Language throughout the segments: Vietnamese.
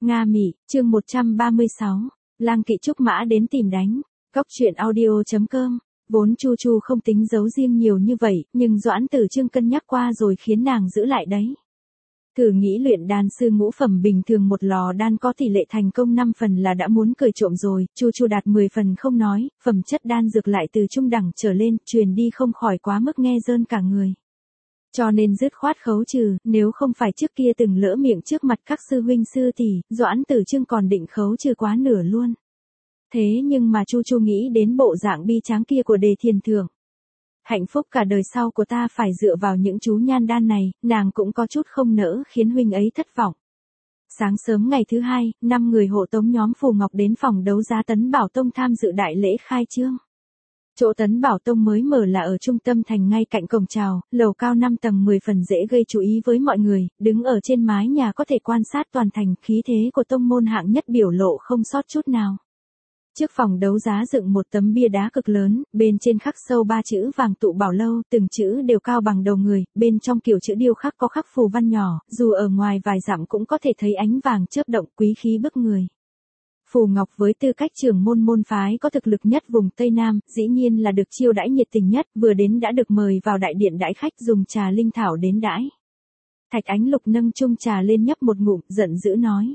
Nga Mị, chương 136, Lang Kỵ Trúc Mã đến tìm đánh. Góc truyện audio.com. Vốn Chu Chu không tính giấu riêng nhiều như vậy, nhưng Doãn Tử Chương cân nhắc qua rồi khiến nàng giữ lại đấy. Thử nghĩ luyện đan sư ngũ phẩm bình thường một lò đan có tỷ lệ thành công 5 phần là đã muốn cười trộm rồi, Chu Chu đạt 10 phần không nói, phẩm chất đan dược lại từ trung đẳng trở lên, truyền đi không khỏi quá mức nghe rơn cả người. Cho nên dứt khoát khấu trừ, nếu không phải trước kia từng lỡ miệng trước mặt các sư huynh sư tỷ, Doãn Tử Chương còn định khấu trừ quá nửa luôn. Thế nhưng mà Chu Chu nghĩ đến bộ dạng bi tráng kia của Đề Thiền Thượng. Hạnh phúc cả đời sau của ta phải dựa vào những chú nhan đan này, nàng cũng có chút không nỡ khiến huynh ấy thất vọng. Sáng sớm ngày thứ hai, 5 người hộ tống nhóm Phù Ngọc đến phòng đấu giá Tấn Bảo Tông tham dự đại lễ khai trương. Chỗ Tấn Bảo Tông mới mở là ở trung tâm thành ngay cạnh cổng chào, lầu cao 5 tầng 10 phần dễ gây chú ý với mọi người, đứng ở trên mái nhà có thể quan sát toàn thành, khí thế của tông môn hạng nhất biểu lộ không sót chút nào. Trước phòng đấu giá dựng một tấm bia đá cực lớn, bên trên khắc sâu 3 chữ Vàng Tụ Bảo Lâu, từng chữ đều cao bằng đầu người, bên trong kiểu chữ điêu khắc có khắc phù văn nhỏ, dù ở ngoài vài dặm cũng có thể thấy ánh vàng chớp động, quý khí bức người. Phù Ngọc với tư cách trưởng môn phái có thực lực nhất vùng Tây Nam, dĩ nhiên là được chiêu đãi nhiệt tình nhất, vừa đến đã được mời vào đại điện đãi khách dùng trà linh thảo đến đãi. Thạch Ánh Lục nâng chung trà lên nhấp một ngụm, giận dữ nói.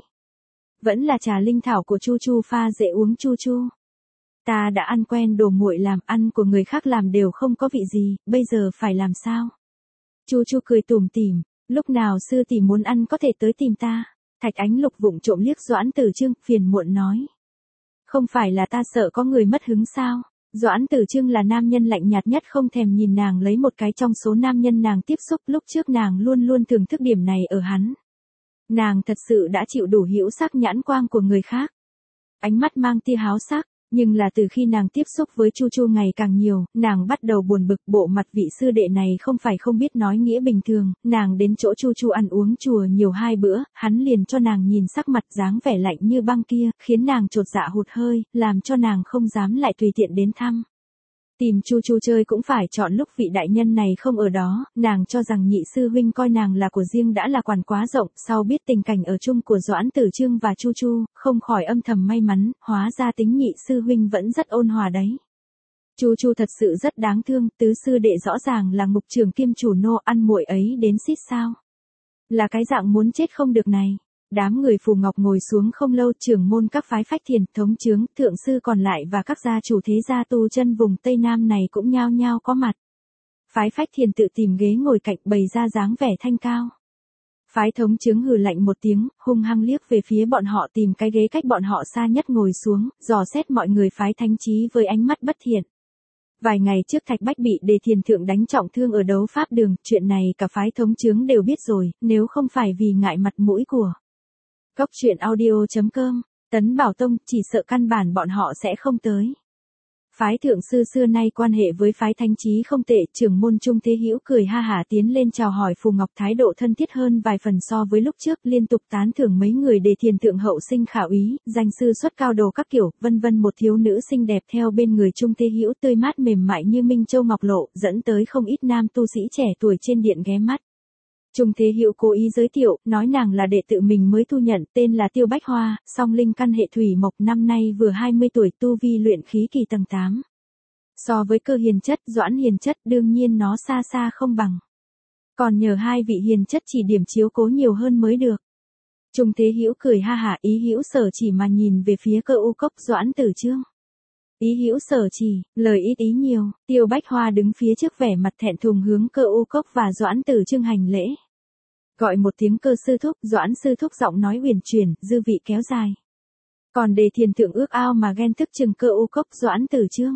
Vẫn là trà linh thảo của Chu Chu pha dễ uống Chu Chu. Ta đã ăn quen đồ muội làm, ăn của người khác làm đều không có vị gì, bây giờ phải làm sao? Chu Chu cười tủm tỉm, lúc nào sư tỷ muốn ăn có thể tới tìm ta. Thạch Ánh Lục vụng trộm liếc Doãn Tử Chương, phiền muộn nói. Không phải là ta sợ có người mất hứng sao? Doãn Tử Chương là nam nhân lạnh nhạt nhất, không thèm nhìn nàng lấy một cái trong số nam nhân nàng tiếp xúc, lúc trước nàng luôn luôn thưởng thức điểm này ở hắn. Nàng thật sự đã chịu đủ hữu sắc nhãn quang của người khác. Ánh mắt mang tia háo sắc, nhưng là từ khi nàng tiếp xúc với Chu Chu ngày càng nhiều, nàng bắt đầu buồn bực, bộ mặt vị sư đệ này không phải không biết nói nghĩa bình thường, nàng đến chỗ Chu Chu ăn uống chùa nhiều 2 bữa, hắn liền cho nàng nhìn sắc mặt dáng vẻ lạnh như băng kia, khiến nàng chột dạ hụt hơi, làm cho nàng không dám lại tùy tiện đến thăm. Tìm Chu Chu chơi cũng phải chọn lúc vị đại nhân này không ở đó, nàng cho rằng nhị sư huynh coi nàng là của riêng đã là quản quá rộng, sau biết tình cảnh ở chung của Doãn Tử Chương và Chu Chu, không khỏi âm thầm may mắn, hóa ra tính nhị sư huynh vẫn rất ôn hòa đấy. Chu Chu thật sự rất đáng thương, tứ sư đệ rõ ràng là ngục trưởng kiêm chủ nô, ăn muội ấy đến xít sao. Là cái dạng muốn chết không được này. Đám người Phù Ngọc ngồi xuống không lâu, trưởng môn các phái Phách Thiền, thống chướng, thượng sư còn lại và các gia chủ thế gia tu chân vùng Tây Nam này cũng nhao nhao có mặt. Phái Phách Thiền tự tìm ghế ngồi cạnh, bày ra dáng vẻ thanh cao. Phái thống chướng hừ lạnh một tiếng, hung hăng liếc về phía bọn họ, tìm cái ghế cách bọn họ xa nhất ngồi xuống, dò xét mọi người phái Thánh Chí với ánh mắt bất thiện. Vài ngày trước Thạch Bách bị Đề Thiền Thượng đánh trọng thương ở đấu pháp đường, chuyện này cả phái thống chướng đều biết rồi, nếu không phải vì ngại mặt mũi của Góc truyện audio.com, Tấn Bảo Tông, chỉ sợ căn bản bọn họ sẽ không tới. Phái thượng sư xưa nay quan hệ với phái Thánh Chí không tệ, trưởng môn Trung Thế Hữu cười ha hả tiến lên chào hỏi Phù Ngọc, thái độ thân thiết hơn vài phần so với lúc trước, liên tục tán thưởng mấy người Đề Thiền Thượng hậu sinh khả úy, danh sư xuất cao đồ các kiểu, vân vân. Một thiếu nữ xinh đẹp theo bên người Trung Thế Hữu tươi mát mềm mại như minh châu ngọc lộ, dẫn tới không ít nam tu sĩ trẻ tuổi trên điện ghé mắt. Trung Thế Hữu cố ý giới thiệu, nói nàng là đệ tử mình mới thu nhận, tên là Tiêu Bách Hoa, song linh căn hệ thủy mộc, năm nay vừa 20 tuổi, tu vi luyện khí kỳ tầng 8. So với Cơ hiền chất, Doãn hiền chất, đương nhiên nó xa xa không bằng. Còn nhờ hai vị hiền chất chỉ điểm chiếu cố nhiều hơn mới được. Trung Thế Hữu cười ha hả, ý hữu sở chỉ mà nhìn về phía Cơ U Cốc, Doãn Tử Chương. Ý hữu sở chỉ, lời ít ý nhiều. Tiêu Bách Hoa đứng phía trước vẻ mặt thẹn thùng hướng Cơ U Cốc và Doãn Tử Chương hành lễ. Gọi một tiếng Cơ sư thúc, Doãn sư thúc giọng nói uyển chuyển, dư vị kéo dài. Còn Đề Thiền Thượng ước ao mà ghen tức chừng Cơ U Cốc, Doãn Tử Chương.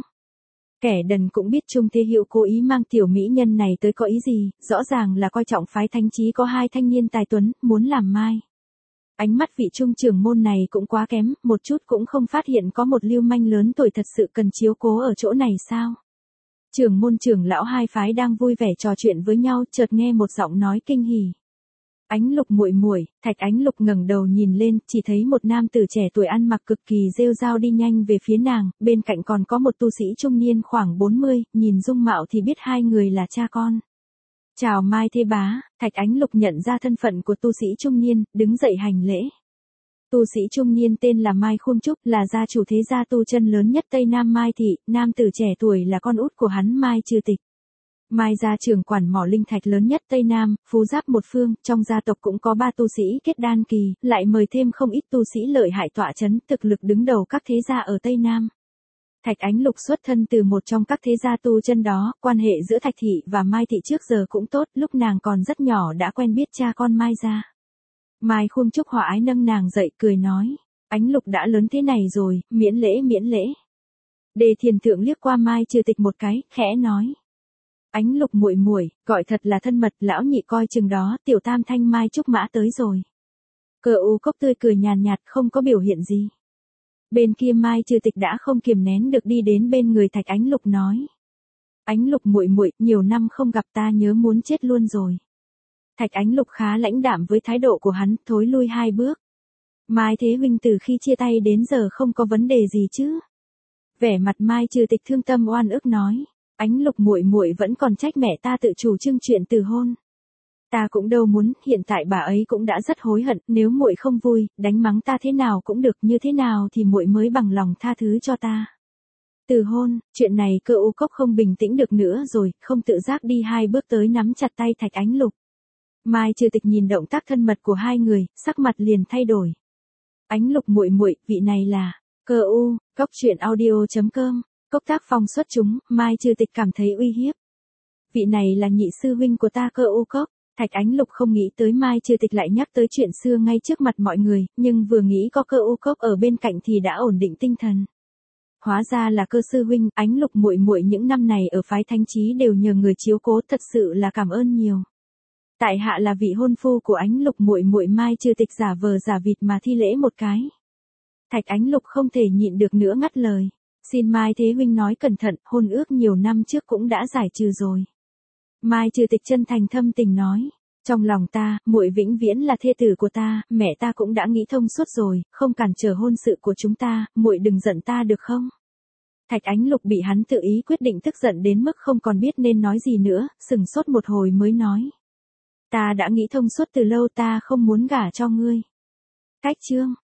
Kẻ đần cũng biết Trung Thế Hữu cố ý mang tiểu mỹ nhân này tới có ý gì, rõ ràng là coi trọng phái Thánh Chí có 2 thanh niên tài tuấn, muốn làm mai. Ánh mắt vị trung trưởng môn này cũng quá kém, một chút cũng không phát hiện có một lưu manh lớn tuổi thật sự cần chiếu cố ở chỗ này sao? Trưởng môn trưởng lão hai phái đang vui vẻ trò chuyện với nhau, chợt nghe một giọng nói kinh hỉ. Ánh Lục muội muội. Thạch Ánh Lục ngẩng đầu nhìn lên, chỉ thấy một nam tử trẻ tuổi ăn mặc cực kỳ rêu rao đi nhanh về phía nàng, bên cạnh còn có một tu sĩ trung niên khoảng 40, nhìn dung mạo thì biết hai người là cha con. Chào Mai Thế Bá. Thạch Ánh Lục nhận ra thân phận của tu sĩ trung niên, đứng dậy hành lễ. Tu sĩ trung niên tên là Mai Khung Trúc, là gia chủ thế gia tu chân lớn nhất Tây Nam Mai Thị, nam tử trẻ tuổi là con út của hắn Mai Trừ Tịch. Mai gia trưởng quản mỏ linh thạch lớn nhất Tây Nam, phú giáp một phương, trong gia tộc cũng có 3 tu sĩ kết đan kỳ, lại mời thêm không ít tu sĩ lợi hại tọa chấn, thực lực đứng đầu các thế gia ở Tây Nam. Thạch Ánh Lục xuất thân từ một trong các thế gia tu chân đó, quan hệ giữa Thạch Thị và Mai Thị trước giờ cũng tốt, lúc nàng còn rất nhỏ đã quen biết cha con Mai gia. Mai Khung Trúc hòa ái nâng nàng dậy cười nói, Ánh Lục đã lớn thế này rồi, miễn lễ miễn lễ. Đề Thiền Thượng liếc qua Mai Trừ Tịch một cái, khẽ nói. Ánh Lục muội muội, gọi thật là thân mật, lão nhị coi chừng đó, tiểu tam thanh Mai Trúc Mã tới rồi. Cờ U Cốc tươi cười nhàn nhạt không có biểu hiện gì. Bên kia Mai Trừ Tịch đã không kiềm nén được đi đến bên người Thạch Ánh Lục nói. Ánh Lục muội muội, nhiều năm không gặp ta nhớ muốn chết luôn rồi. Thạch Ánh Lục khá lãnh đạm với thái độ của hắn, thối lui 2 bước. Mai Thế huynh từ khi chia tay đến giờ không có vấn đề gì chứ? Vẻ mặt Mai Trừ Tịch thương tâm oan ức nói. Ánh Lục muội muội vẫn còn trách mẹ ta tự chủ trương chuyện từ hôn. Ta cũng đâu muốn, hiện tại bà ấy cũng đã rất hối hận, nếu muội không vui, đánh mắng ta thế nào cũng được, như thế nào thì muội mới bằng lòng tha thứ cho ta. Từ hôn, chuyện này Cơ U Cốc không bình tĩnh được nữa rồi, không tự giác đi 2 bước tới nắm chặt tay Thạch Ánh Lục. Mai Trừ Tịch nhìn động tác thân mật của hai người, sắc mặt liền thay đổi. Ánh Lục muội muội, vị này là Cơ U, Cốc truyện audio.com. Cốc Tác Phong xuất chúng, Mai Trừ Tịch cảm thấy uy hiếp. Vị này là nhị sư huynh của ta Cơ U Cốc. Thạch Ánh Lục không nghĩ tới Mai Trừ Tịch lại nhắc tới chuyện xưa ngay trước mặt mọi người, nhưng vừa nghĩ có Cơ U Cốc ở bên cạnh thì đã ổn định tinh thần. Hóa ra là Cơ sư huynh, Ánh Lục muội muội những năm này ở phái Thánh Chí đều nhờ người chiếu cố, thật sự là cảm ơn nhiều. Tại hạ là vị hôn phu của Ánh Lục muội muội. Mai Trừ Tịch giả vờ giả vịt mà thi lễ một cái. Thạch Ánh Lục không thể nhịn được nữa ngắt lời. Xin Mai Thế huynh nói cẩn thận, hôn ước nhiều năm trước cũng đã giải trừ rồi. Mai Trừ Tịch chân thành thâm tình nói, trong lòng ta, muội vĩnh viễn là thê tử của ta, mẹ ta cũng đã nghĩ thông suốt rồi, không cản trở hôn sự của chúng ta, muội đừng giận ta được không? Thạch Ánh Lục bị hắn tự ý quyết định tức giận đến mức không còn biết nên nói gì nữa, sừng sốt một hồi mới nói. Ta đã nghĩ thông suốt từ lâu, ta không muốn gả cho ngươi. Cách chương